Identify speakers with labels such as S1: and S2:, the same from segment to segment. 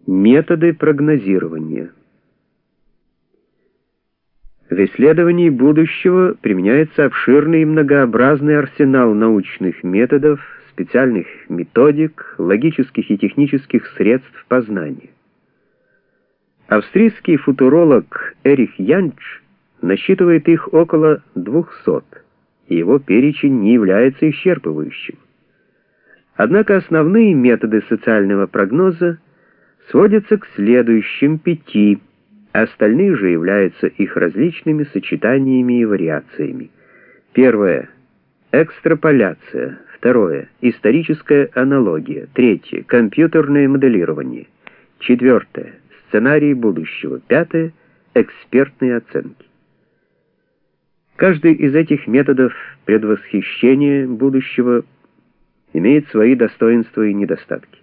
S1: Методы прогнозирования. В исследовании будущего применяется обширный и многообразный арсенал научных методов, специальных методик, логических и технических средств познания. Австрийский футуролог Эрих Янш насчитывает их около 200, и его перечень не является исчерпывающим. Однако основные методы социального прогноза сводятся к следующим 5, а остальные же являются их различными сочетаниями и вариациями. Первое — экстраполяция. Второе — историческая аналогия. Третье — компьютерное моделирование. Четвертое — сценарий будущего. Пятое — экспертные оценки. Каждый из этих методов предвосхищения будущего имеет свои достоинства и недостатки.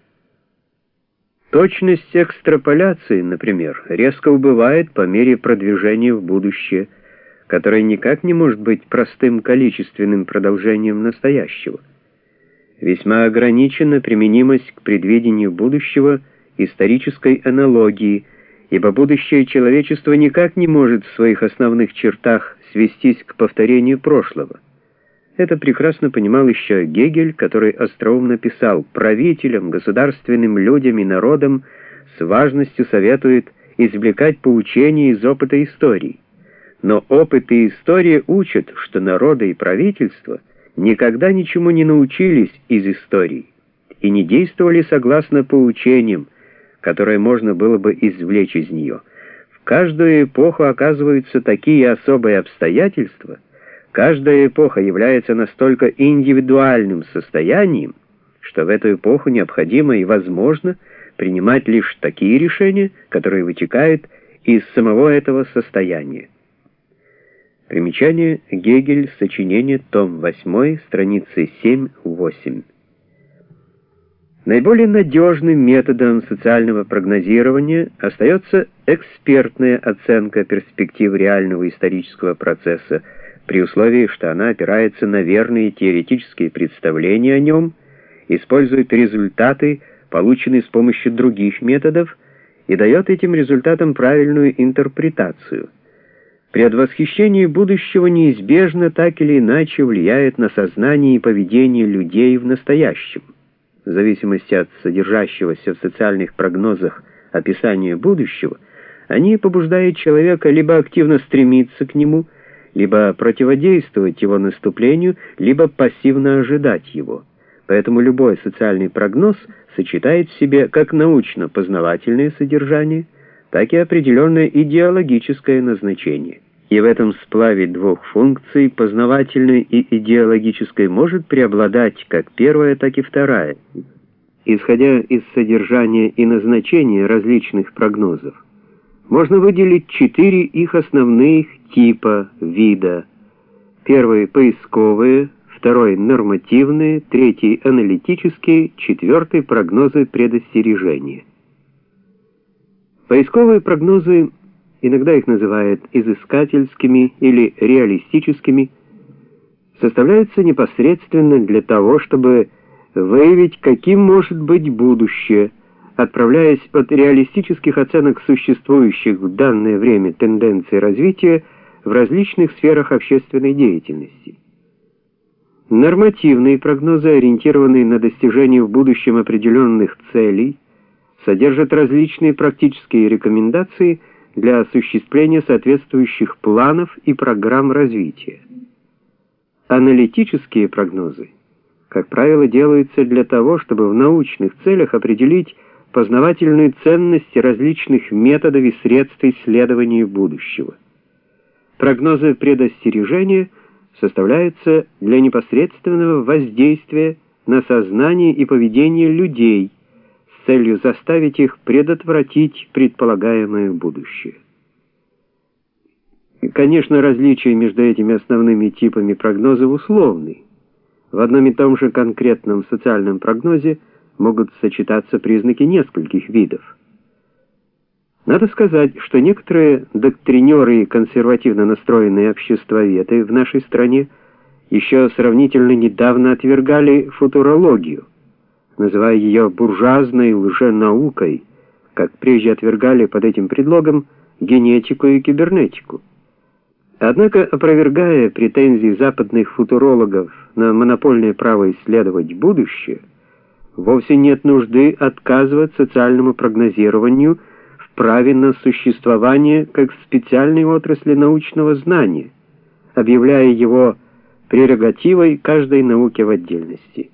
S1: Точность экстраполяции, например, резко убывает по мере продвижения в будущее, которое никак не может быть простым количественным продолжением настоящего. Весьма ограничена применимость к предвидению будущего исторической аналогии, ибо будущее человечества никак не может в своих основных чертах свестись к повторению прошлого. Это прекрасно понимал еще Гегель, который остроумно писал: правителям, государственным людям и народам с важностью советует извлекать поучения из опыта истории. Но опыт и история учат, что народы и правительства никогда ничему не научились из истории и не действовали согласно поучениям, которые можно было бы извлечь из нее. В каждую эпоху оказываются такие особые обстоятельства, каждая эпоха является настолько индивидуальным состоянием, что в эту эпоху необходимо и возможно принимать лишь такие решения, которые вытекают из самого этого состояния. Примечание: Гегель, сочинение, том 8, страницы 7-8. Наиболее надежным методом социального прогнозирования остается экспертная оценка перспектив реального исторического процесса, при условии, что она опирается на верные теоретические представления о нем, использует результаты, полученные с помощью других методов, и дает этим результатам правильную интерпретацию. Предвосхищение будущего неизбежно так или иначе влияет на сознание и поведение людей в настоящем. В зависимости от содержащегося в социальных прогнозах описания будущего, они побуждают человека либо активно стремиться к нему, либо противодействовать его наступлению, либо пассивно ожидать его. Поэтому любой социальный прогноз сочетает в себе как научно-познавательное содержание, так и определенное идеологическое назначение. И в этом сплаве двух функций, познавательной и идеологической, может преобладать как первая, так и вторая. Исходя из содержания и назначения различных прогнозов, можно выделить 4 их основных типа, вида. Первый — поисковые, второй — нормативные, третий — аналитические, четвертый — прогнозы предостережения. Поисковые прогнозы, иногда их называют изыскательскими или реалистическими, составляются непосредственно для того, чтобы выявить, каким может быть будущее, отправляясь от реалистических оценок существующих в данное время тенденций развития в различных сферах общественной деятельности. Нормативные прогнозы, ориентированные на достижение в будущем определенных целей, содержат различные практические рекомендации для осуществления соответствующих планов и программ развития. Аналитические прогнозы, как правило, делаются для того, чтобы в научных целях определить познавательную ценность различных методов и средств исследования будущего. Прогнозы предостережения составляются для непосредственного воздействия на сознание и поведение людей с целью заставить их предотвратить предполагаемое будущее. Конечно, различия между этими основными типами прогнозов условны. В одном и том же конкретном социальном прогнозе могут сочетаться признаки нескольких видов. Надо сказать, что некоторые доктринеры и консервативно настроенные обществоведы в нашей стране еще сравнительно недавно отвергали футурологию, называя ее буржуазной лженаукой, как прежде отвергали под этим предлогом генетику и кибернетику. Однако, опровергая претензии западных футурологов на монопольное право исследовать будущее, вовсе нет нужды отказывать социальному прогнозированию в праве на существование как специальной отрасли научного знания, объявляя его прерогативой каждой науки в отдельности.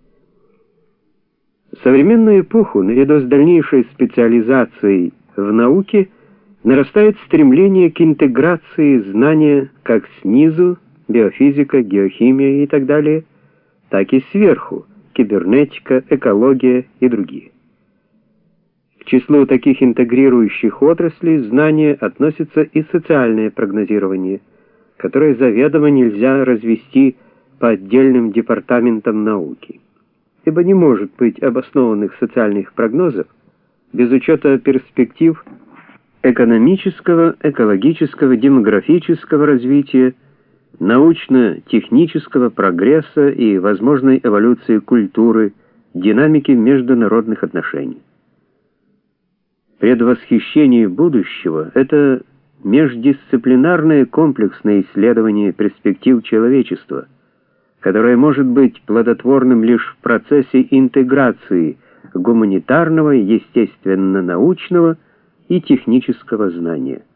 S1: В современную эпоху, наряду с дальнейшей специализацией в науке, нарастает стремление к интеграции знания как снизу, биофизика, геохимия и так далее, так и сверху, кибернетика, экология и другие. К числу таких интегрирующих отраслей знания относится и социальное прогнозирование, которое заведомо нельзя развести по отдельным департаментам науки, ибо не может быть обоснованных социальных прогнозов без учета перспектив экономического, экологического, демографического развития, научно-технического прогресса и возможной эволюции культуры, динамики международных отношений. Предвосхищение будущего — это междисциплинарное комплексное исследование перспектив человечества, которое может быть плодотворным лишь в процессе интеграции гуманитарного, естественно-научного и технического знания.